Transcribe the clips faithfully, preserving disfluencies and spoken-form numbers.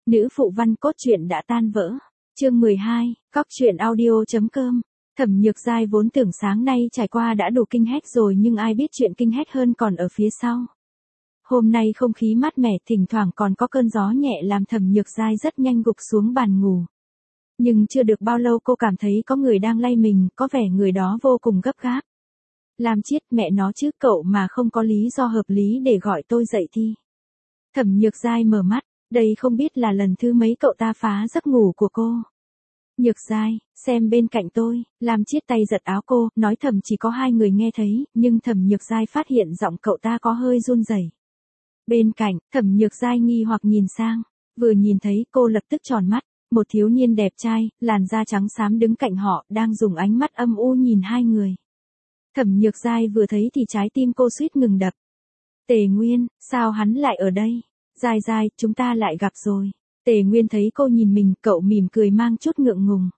Nữ phụ văn cốt truyện đã tan vỡ. Chương mười hai, cóc truyện audio.com. Thẩm Nhược Giai vốn tưởng sáng nay trải qua đã đủ kinh hách rồi nhưng ai biết chuyện kinh hách hơn còn ở phía sau. Hôm nay không khí mát mẻ, thỉnh thoảng còn có cơn gió nhẹ làm Thẩm Nhược Giai rất nhanh gục xuống bàn ngủ. Nhưng chưa được bao lâu cô cảm thấy có người đang lay mình, có vẻ người đó vô cùng gấp gáp. Lam Chiết, mẹ nó chứ, cậu mà không có lý do hợp lý để gọi tôi dậy thì. Thẩm Nhược Giai mở mắt, đây không biết là lần thứ mấy cậu ta phá giấc ngủ của cô. Nhược Giai, xem bên cạnh tôi. Lam Chiết tay giật áo cô, nói thầm chỉ có hai người nghe thấy, nhưng Thẩm Nhược Giai phát hiện giọng cậu ta có hơi run rẩy. Bên cạnh, Thẩm Nhược Giai nghi hoặc nhìn sang, vừa nhìn thấy cô lập tức tròn mắt, một thiếu niên đẹp trai, làn da trắng xám đứng cạnh họ, đang dùng ánh mắt âm u nhìn hai người. Thẩm Nhược Giai vừa thấy thì trái tim cô suýt ngừng đập. Tề Nguyên, sao hắn lại ở đây? Giai Giai, chúng ta lại gặp rồi. Tề Nguyên thấy cô nhìn mình, cậu mỉm cười mang chút ngượng ngùng.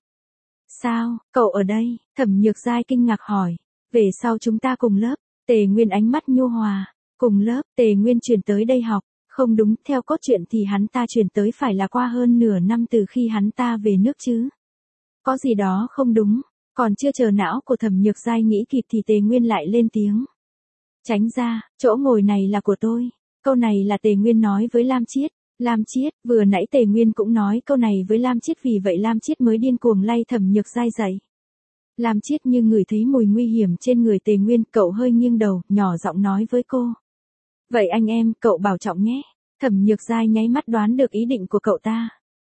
Sao, cậu ở đây? Thẩm Nhược Giai kinh ngạc hỏi. Về sau chúng ta cùng lớp. Tề Nguyên ánh mắt nhu hòa. Cùng lớp, Tề Nguyên chuyển tới đây học. Không đúng, theo cốt truyện thì hắn ta chuyển tới phải là qua hơn nửa năm từ khi hắn ta về nước chứ. Có gì đó không đúng. Còn chưa chờ não của Thẩm Nhược Giai nghĩ kịp thì Tề Nguyên lại lên tiếng. Tránh ra, chỗ ngồi này là của tôi. Câu này là Tề Nguyên nói với Lam Chiết. Lam Chiết, vừa nãy Tề Nguyên cũng nói câu này với Lam Chiết, vì vậy Lam Chiết mới điên cuồng lay Thẩm Nhược Giai dậy. Lam Chiết như ngửi thấy mùi nguy hiểm trên người Tề Nguyên, cậu hơi nghiêng đầu, nhỏ giọng nói với cô. Vậy anh em, cậu bảo trọng nhé. Thẩm Nhược Giai nháy mắt đoán được ý định của cậu ta.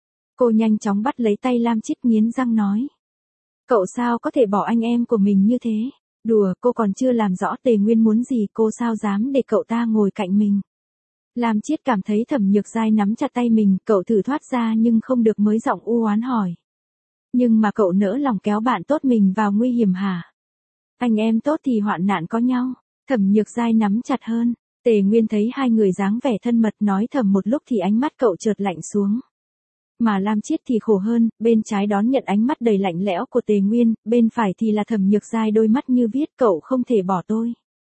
Cô nhanh chóng bắt lấy tay Lam Chiết, nghiến răng nói. Cậu sao có thể bỏ anh em của mình như thế? Đùa, cô còn chưa làm rõ Tề Nguyên muốn gì, cô sao dám để cậu ta ngồi cạnh mình. Lam Chiết cảm thấy Thẩm Nhược Giai nắm chặt tay mình, cậu thử thoát ra nhưng không được, mới giọng u oán hỏi. Nhưng mà cậu nỡ lòng kéo bạn tốt mình vào nguy hiểm hả? Anh em tốt thì hoạn nạn có nhau. Thẩm Nhược Giai nắm chặt hơn. Tề Nguyên thấy hai người dáng vẻ thân mật nói thầm một lúc thì ánh mắt cậu chợt lạnh xuống. Mà Lam Chiết thì khổ hơn, bên trái đón nhận ánh mắt đầy lạnh lẽo của Tề Nguyên, bên phải thì là Thẩm Nhược Giai đôi mắt như viết cậu không thể bỏ tôi.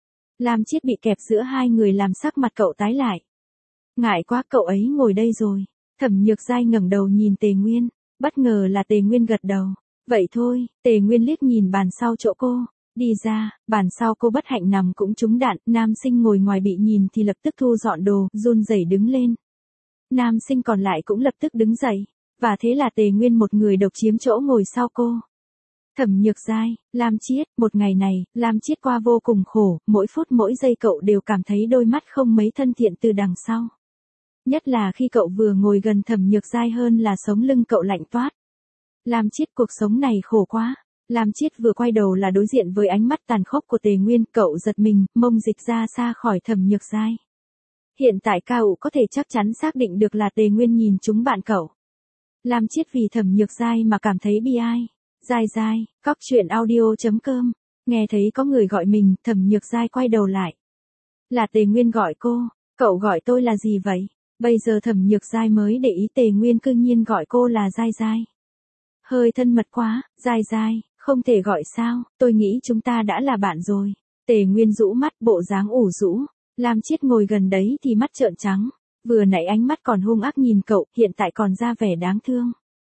Lam Chiết bị kẹp giữa hai người làm sắc mặt cậu tái lại. Ngại quá, cậu ấy ngồi đây rồi. Thẩm Nhược Giai ngẩng đầu nhìn Tề Nguyên, bất ngờ là Tề Nguyên gật đầu. Vậy thôi, Tề Nguyên liếc nhìn bàn sau chỗ cô. Đi ra, bàn sau cô bất hạnh nằm cũng trúng đạn, nam sinh ngồi ngoài bị nhìn thì lập tức thu dọn đồ, run rẩy đứng lên. Nam sinh còn lại cũng lập tức đứng dậy, và thế là Tề Nguyên một người độc chiếm chỗ ngồi sau cô. Thẩm Nhược Giai, Lam Chiết, một ngày này, Lam Chiết qua vô cùng khổ, mỗi phút mỗi giây cậu đều cảm thấy đôi mắt không mấy thân thiện từ đằng sau. Nhất là khi cậu vừa ngồi gần Thẩm Nhược Giai hơn là sống lưng cậu lạnh toát. Lam Chiết, cuộc sống này khổ quá. Lam Chiết vừa quay đầu là đối diện với ánh mắt tàn khốc của Tề Nguyên, cậu giật mình, mông dịch ra xa khỏi Thẩm Nhược Giai. Hiện tại cậu có thể chắc chắn xác định được là Tề Nguyên nhìn trúng bạn cậu. Lam Chiết vì Thẩm Nhược Giai mà cảm thấy bi ai. Giai Giai, cóc truyện audio.com. Nghe thấy có người gọi mình, Thẩm Nhược Giai quay đầu lại. Là Tề Nguyên gọi cô. Cậu gọi tôi là gì vậy? Bây giờ Thẩm Nhược Giai mới để ý Tề Nguyên cư nhiên gọi cô là Giai Giai. Hơi thân mật quá. Giai Giai, không thể gọi sao, tôi nghĩ chúng ta đã là bạn rồi. Tề Nguyên rũ mắt, bộ dáng ủ rũ. Lam Chiết ngồi gần đấy thì mắt trợn trắng. Vừa nãy ánh mắt còn hung ác nhìn cậu, hiện tại còn ra vẻ đáng thương.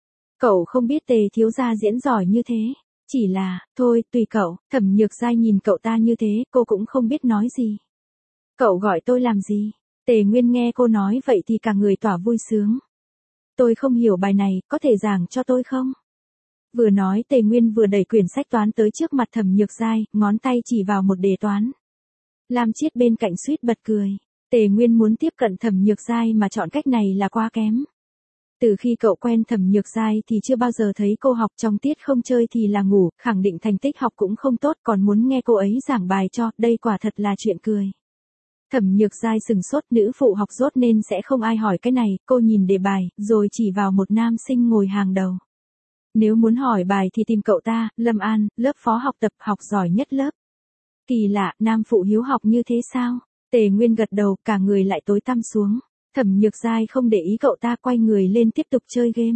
Cậu không biết Tề thiếu gia diễn giỏi như thế. Chỉ là, thôi, tùy cậu. Thẩm Nhược Giai nhìn cậu ta như thế, cô cũng không biết nói gì. Cậu gọi tôi làm gì? Tề Nguyên nghe cô nói vậy thì cả người tỏa vui sướng. Tôi không hiểu bài này, có thể giảng cho tôi không? Vừa nói Tề Nguyên vừa đẩy quyển sách toán tới trước mặt Thẩm Nhược Giai, ngón tay chỉ vào một đề toán. Lam Chiết bên cạnh suýt bật cười. Tề Nguyên muốn tiếp cận Thẩm Nhược Giai mà chọn cách này là quá kém. Từ khi cậu quen Thẩm Nhược Giai thì chưa bao giờ thấy cô học trong tiết không chơi thì là ngủ, khẳng định thành tích học cũng không tốt, còn muốn nghe cô ấy giảng bài cho, đây quả thật là chuyện cười. Thẩm Nhược Giai sừng sốt, nữ phụ học dốt nên sẽ không ai hỏi cái này, cô nhìn đề bài, rồi chỉ vào một nam sinh ngồi hàng đầu. Nếu muốn hỏi bài thì tìm cậu ta, Lâm An, lớp phó học tập học giỏi nhất lớp. Kỳ lạ, nam phụ hiếu học như thế sao? Tề Nguyên gật đầu, cả người lại tối tăm xuống. Thẩm Nhược Giai không để ý cậu ta, quay người lên tiếp tục chơi game.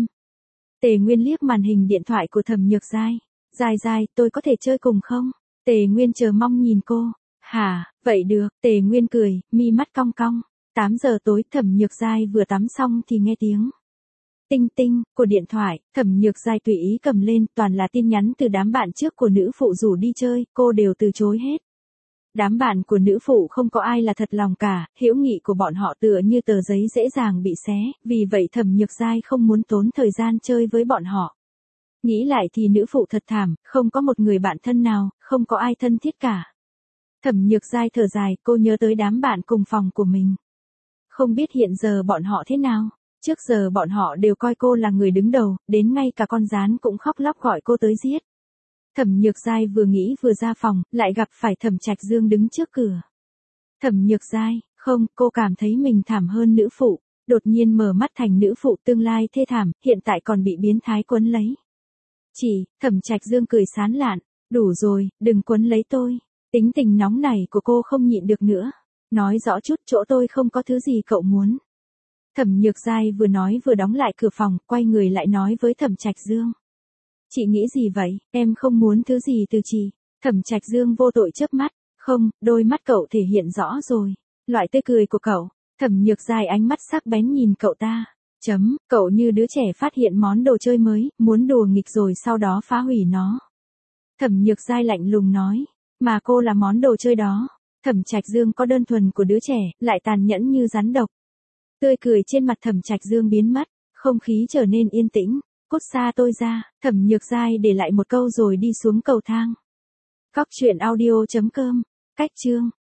Tề Nguyên liếc màn hình điện thoại của Thẩm Nhược Giai. Giai Giai, tôi có thể chơi cùng không? Tề Nguyên chờ mong nhìn cô. Hả, vậy được. Tề Nguyên cười, mi mắt cong cong. tám giờ tối, Thẩm Nhược Giai vừa tắm xong thì nghe tiếng. Tinh tinh, của điện thoại, Thẩm Nhược Giai tùy ý cầm lên, toàn là tin nhắn từ đám bạn trước của nữ phụ rủ đi chơi, cô đều từ chối hết. Đám bạn của nữ phụ không có ai là thật lòng cả, hữu nghị của bọn họ tựa như tờ giấy dễ dàng bị xé, vì vậy Thẩm Nhược Giai không muốn tốn thời gian chơi với bọn họ. Nghĩ lại thì nữ phụ thật thảm, không có một người bạn thân nào, không có ai thân thiết cả. Thẩm Nhược Giai thở dài, cô nhớ tới đám bạn cùng phòng của mình. Không biết hiện giờ bọn họ thế nào? Trước giờ bọn họ đều coi cô là người đứng đầu, đến ngay cả con gián cũng khóc lóc gọi cô tới giết. Thẩm Nhược Giai vừa nghĩ vừa ra phòng, lại gặp phải Thẩm Trạch Dương đứng trước cửa. Thẩm Nhược Giai, không, cô cảm thấy mình thảm hơn nữ phụ, đột nhiên mở mắt thành nữ phụ tương lai thê thảm, hiện tại còn bị biến thái quấn lấy. Chỉ, Thẩm Trạch Dương cười sán lạn, đủ rồi, đừng quấn lấy tôi. Tính tình nóng này của cô không nhịn được nữa. Nói rõ chút, chỗ tôi không có thứ gì cậu muốn. Thẩm Nhược Giai vừa nói vừa đóng lại cửa phòng, quay người lại nói với Thẩm Trạch Dương. Chị nghĩ gì vậy, em không muốn thứ gì từ chị. Thẩm Trạch Dương vô tội chớp mắt, không, đôi mắt cậu thể hiện rõ rồi. Loại tươi cười của cậu, Thẩm Nhược Giai ánh mắt sắc bén nhìn cậu ta. Chấm, cậu như đứa trẻ phát hiện món đồ chơi mới, muốn đùa nghịch rồi sau đó phá hủy nó. Thẩm Nhược Giai lạnh lùng nói, mà cô là món đồ chơi đó. Thẩm Trạch Dương có đơn thuần của đứa trẻ, lại tàn nhẫn như rắn độc. Tươi cười trên mặt Thẩm Trạch Dương biến mất, không khí trở nên yên tĩnh. Cút xa tôi ra, Thẩm Nhược Giai để lại một câu rồi đi xuống cầu thang. Cóc truyện audio chấm com, cách chương.